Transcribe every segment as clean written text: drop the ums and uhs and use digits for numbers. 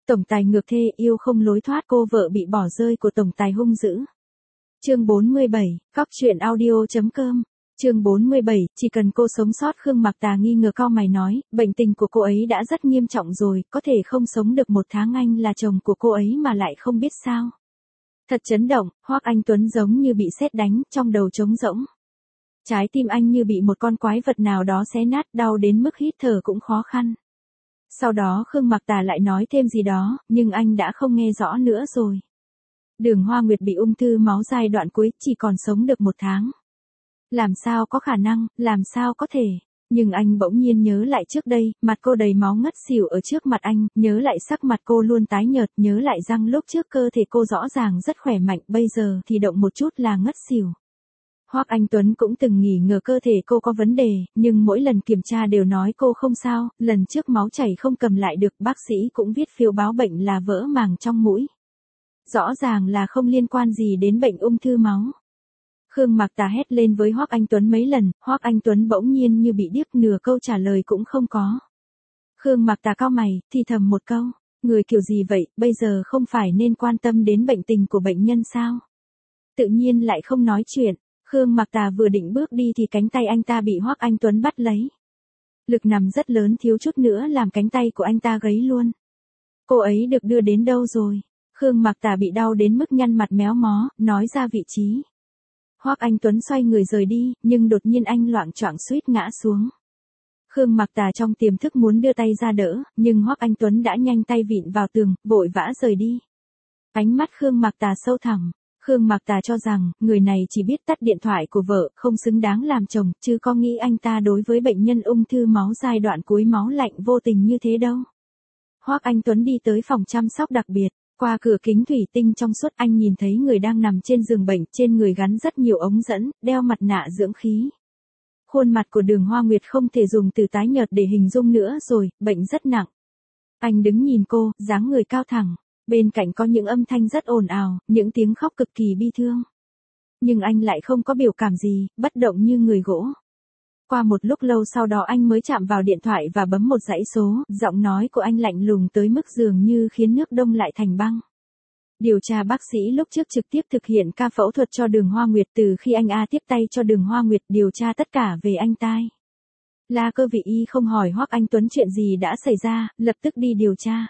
Tổng tài ngược thê yêu không lối thoát, cô vợ bị bỏ rơi của tổng tài hung dữ. Chương 47, Cóc truyện audio.com. Chương 47, chỉ cần cô sống sót. Khương Mặc Tà nghi ngờ cau mày nói, bệnh tình của cô ấy đã rất nghiêm trọng rồi, có thể không sống được 1 tháng. Anh là chồng của cô ấy mà lại không biết sao? Thật chấn động, Hoắc Anh Tuấn giống như bị sét đánh, trong đầu trống rỗng. Trái tim anh như bị một con quái vật nào đó xé nát, đau đến mức hít thở cũng khó khăn. Sau đó Khương Mặc Tà lại nói thêm gì đó, nhưng anh đã không nghe rõ nữa rồi. Đường Hoa Nguyệt bị ung thư máu giai đoạn cuối, chỉ còn sống được 1 tháng. Làm sao có khả năng, làm sao có thể. Nhưng anh bỗng nhiên nhớ lại trước đây, mặt cô đầy máu ngất xỉu ở trước mặt anh, nhớ lại sắc mặt cô luôn tái nhợt, nhớ lại rằng lúc trước cơ thể cô rõ ràng rất khỏe mạnh, bây giờ thì động một chút là ngất xỉu. Hoắc Anh Tuấn cũng từng nghi ngờ cơ thể cô có vấn đề, nhưng mỗi lần kiểm tra đều nói cô không sao, lần trước máu chảy không cầm lại được, bác sĩ cũng viết phiếu báo bệnh là vỡ màng trong mũi. Rõ ràng là không liên quan gì đến bệnh ung thư máu. Khương Mặc Tà hét lên với Hoắc Anh Tuấn mấy lần, Hoắc Anh Tuấn bỗng nhiên như bị điếc, nửa câu trả lời cũng không có. Khương Mặc Tà cau mày, thì thầm một câu, người kiểu gì vậy, bây giờ không phải nên quan tâm đến bệnh tình của bệnh nhân sao? Tự nhiên lại không nói chuyện. Khương Mặc Tà vừa định bước đi thì cánh tay anh ta bị Hoắc Anh Tuấn bắt lấy. Lực nằm rất lớn, thiếu chút nữa làm cánh tay của anh ta gãy luôn. Cô ấy được đưa đến đâu rồi? Khương Mặc Tà bị đau đến mức nhăn mặt méo mó, nói ra vị trí. Hoắc Anh Tuấn xoay người rời đi, nhưng đột nhiên anh loạng choạng suýt ngã xuống. Khương Mặc Tà trong tiềm thức muốn đưa tay ra đỡ, nhưng Hoắc Anh Tuấn đã nhanh tay vịn vào tường, vội vã rời đi. Ánh mắt Khương Mặc Tà sâu thẳm. Khương Mặc Tà cho rằng, người này chỉ biết tắt điện thoại của vợ, không xứng đáng làm chồng, chứ có nghĩ anh ta đối với bệnh nhân ung thư máu giai đoạn cuối máu lạnh vô tình như thế đâu. Hoắc Anh Tuấn đi tới phòng chăm sóc đặc biệt, qua cửa kính thủy tinh trong suốt anh nhìn thấy người đang nằm trên giường bệnh, trên người gắn rất nhiều ống dẫn, đeo mặt nạ dưỡng khí. Khuôn mặt của Đường Hoa Nguyệt không thể dùng từ tái nhợt để hình dung nữa rồi, bệnh rất nặng. Anh đứng nhìn cô, dáng người cao thẳng. Bên cạnh có những âm thanh rất ồn ào, những tiếng khóc cực kỳ bi thương. Nhưng anh lại không có biểu cảm gì, bất động như người gỗ. Qua một lúc lâu sau đó anh mới chạm vào điện thoại và bấm một dãy số, giọng nói của anh lạnh lùng tới mức dường như khiến nước đông lại thành băng. Điều tra bác sĩ lúc trước trực tiếp thực hiện ca phẫu thuật cho Đường Hoa Nguyệt, từ khi anh A tiếp tay cho Đường Hoa Nguyệt, điều tra tất cả về anh tai. La Cơ Vị Y không hỏi Hoắc Anh Tuấn chuyện gì đã xảy ra, lập tức đi điều tra.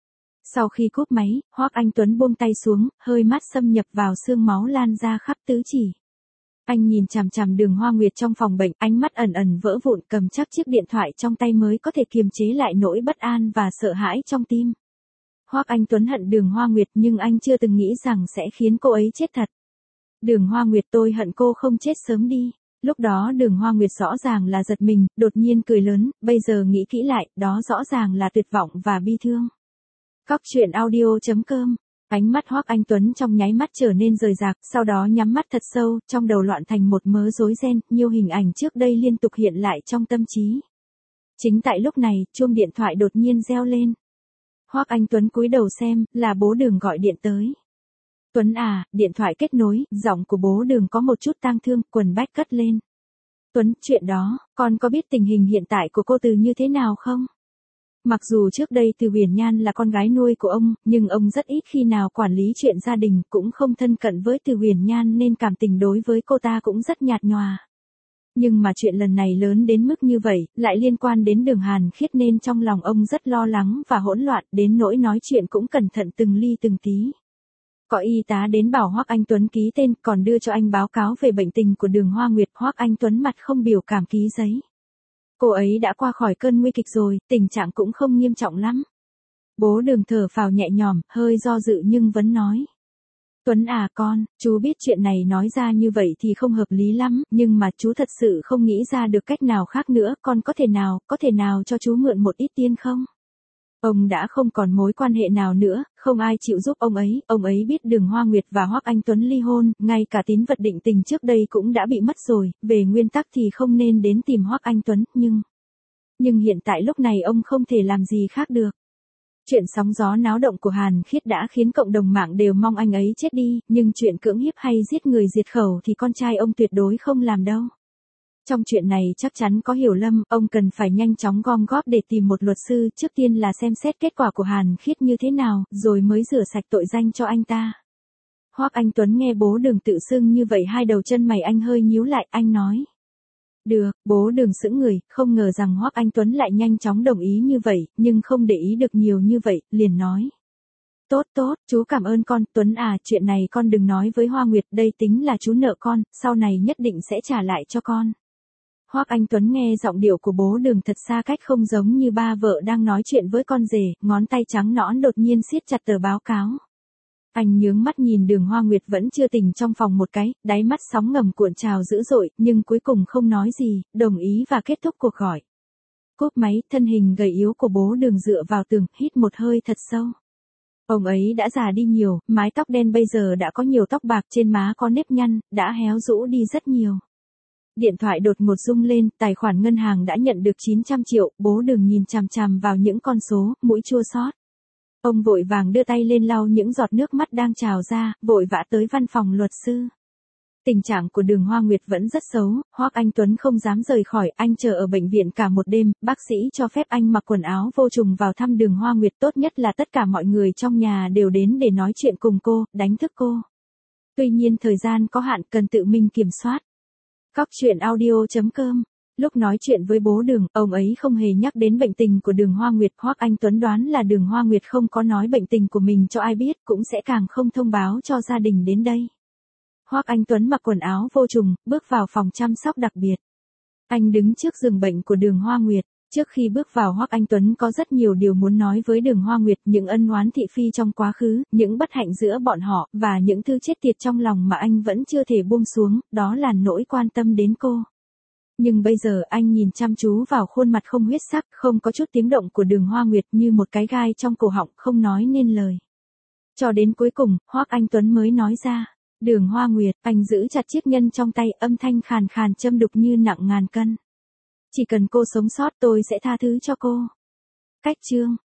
Sau khi cúp máy, Hoắc Anh Tuấn buông tay xuống, hơi mắt xâm nhập vào xương máu lan ra khắp tứ chỉ. Anh nhìn chằm chằm Đường Hoa Nguyệt trong phòng bệnh, ánh mắt ẩn ẩn vỡ vụn, cầm chắc chiếc điện thoại trong tay mới có thể kiềm chế lại nỗi bất an và sợ hãi trong tim. Hoắc Anh Tuấn hận Đường Hoa Nguyệt, nhưng anh chưa từng nghĩ rằng sẽ khiến cô ấy chết thật. Đường Hoa Nguyệt, tôi hận cô không chết sớm đi. Lúc đó Đường Hoa Nguyệt rõ ràng là giật mình, đột nhiên cười lớn, bây giờ nghĩ kỹ lại, đó rõ ràng là tuyệt vọng và bi thương. Cóc truyện audio.com. Ánh mắt Hoắc Anh Tuấn trong nháy mắt trở nên rời rạc, sau đó nhắm mắt thật sâu, trong đầu loạn thành một mớ rối ren, nhiều hình ảnh trước đây liên tục hiện lại trong tâm trí. Chính tại lúc này, chuông điện thoại đột nhiên reo lên. Hoắc Anh Tuấn cúi đầu xem, là bố Đường gọi điện tới. Tuấn à, điện thoại kết nối, giọng của bố Đường có một chút tang thương, quần bách cất lên. Tuấn, chuyện đó, con có biết tình hình hiện tại của cô Từ như thế nào không? Mặc dù trước đây Từ Huyền Nhan là con gái nuôi của ông, nhưng ông rất ít khi nào quản lý chuyện gia đình, cũng không thân cận với Từ Huyền Nhan nên cảm tình đối với cô ta cũng rất nhạt nhòa. Nhưng mà chuyện lần này lớn đến mức như vậy, lại liên quan đến Đường Hàn Khiết nên trong lòng ông rất lo lắng và hỗn loạn, đến nỗi nói chuyện cũng cẩn thận từng ly từng tí. Có y tá đến bảo Hoắc Anh Tuấn ký tên, còn đưa cho anh báo cáo về bệnh tình của Đường Hoa Nguyệt. Hoắc Anh Tuấn mặt không biểu cảm ký giấy. Cô ấy đã qua khỏi cơn nguy kịch rồi, tình trạng cũng không nghiêm trọng lắm. Bố Đường thở phào nhẹ nhõm, hơi do dự nhưng vẫn nói. Tuấn à con, chú biết chuyện này nói ra như vậy thì không hợp lý lắm, nhưng mà chú thật sự không nghĩ ra được cách nào khác nữa, con có thể nào cho chú mượn một ít tiền không? Ông đã không còn mối quan hệ nào nữa, không ai chịu giúp ông ấy biết Đường Hoa Nguyệt và Hoắc Anh Tuấn ly hôn, ngay cả tín vật định tình trước đây cũng đã bị mất rồi, về nguyên tắc thì không nên đến tìm Hoắc Anh Tuấn, nhưng hiện tại lúc này ông không thể làm gì khác được. Chuyện sóng gió náo động của Hàn Khiết đã khiến cộng đồng mạng đều mong anh ấy chết đi, nhưng chuyện cưỡng hiếp hay giết người diệt khẩu thì con trai ông tuyệt đối không làm đâu. Trong chuyện này chắc chắn có hiểu lầm, ông cần phải nhanh chóng gom góp để tìm một luật sư, trước tiên là xem xét kết quả của Hàn Khiết như thế nào, rồi mới rửa sạch tội danh cho anh ta. Hoắc Anh Tuấn nghe bố Đường tự xưng như vậy, hai đầu chân mày anh hơi nhíu lại, anh nói. Được, bố Đường sững người, không ngờ rằng Hoắc Anh Tuấn lại nhanh chóng đồng ý như vậy, nhưng không để ý được nhiều như vậy, liền nói. Tốt tốt, chú cảm ơn con, Tuấn à, chuyện này con đừng nói với Hoa Nguyệt, đây tính là chú nợ con, sau này nhất định sẽ trả lại cho con. Hoắc Anh Tuấn nghe giọng điệu của bố Đường thật xa cách, không giống như ba vợ đang nói chuyện với con rể, ngón tay trắng nõn đột nhiên siết chặt tờ báo cáo. Anh nhướng mắt nhìn Đường Hoa Nguyệt vẫn chưa tỉnh trong phòng một cái, đáy mắt sóng ngầm cuộn trào dữ dội, nhưng cuối cùng không nói gì, đồng ý và kết thúc cuộc gọi. Cúp máy, thân hình gầy yếu của bố Đường dựa vào tường, hít một hơi thật sâu. Ông ấy đã già đi nhiều, mái tóc đen bây giờ đã có nhiều tóc bạc, trên má có nếp nhăn, đã héo rũ đi rất nhiều. Điện thoại đột ngột rung lên, tài khoản ngân hàng đã nhận được 900 triệu, bố Đường nhìn chằm chằm vào những con số, mũi chua xót. Ông vội vàng đưa tay lên lau những giọt nước mắt đang trào ra, vội vã tới văn phòng luật sư. Tình trạng của Đường Hoa Nguyệt vẫn rất xấu, Hoắc Anh Tuấn không dám rời khỏi, anh chờ ở bệnh viện cả một đêm, bác sĩ cho phép anh mặc quần áo vô trùng vào thăm Đường Hoa Nguyệt, tốt nhất là tất cả mọi người trong nhà đều đến để nói chuyện cùng cô, đánh thức cô. Tuy nhiên thời gian có hạn, cần tự mình kiểm soát. Cóc truyện audio.com. Lúc nói chuyện với bố Đường, ông ấy không hề nhắc đến bệnh tình của Đường Hoa Nguyệt. Hoắc Anh Tuấn đoán là Đường Hoa Nguyệt không có nói bệnh tình của mình cho ai biết, cũng sẽ càng không thông báo cho gia đình đến đây. Hoắc Anh Tuấn mặc quần áo vô trùng, bước vào phòng chăm sóc đặc biệt. Anh đứng trước giường bệnh của Đường Hoa Nguyệt. Trước khi bước vào, Hoắc Anh Tuấn có rất nhiều điều muốn nói với Đường Hoa Nguyệt, những ân oán thị phi trong quá khứ, những bất hạnh giữa bọn họ, và những thứ chết tiệt trong lòng mà anh vẫn chưa thể buông xuống, đó là nỗi quan tâm đến cô. Nhưng bây giờ anh nhìn chăm chú vào khuôn mặt không huyết sắc, không có chút tiếng động của Đường Hoa Nguyệt, như một cái gai trong cổ họng, không nói nên lời. Cho đến cuối cùng, Hoắc Anh Tuấn mới nói ra. Đường Hoa Nguyệt, anh giữ chặt chiếc nhẫn trong tay, âm thanh khàn khàn châm đục như nặng ngàn cân. Chỉ cần cô sống sót, tôi sẽ tha thứ cho cô. Cách chương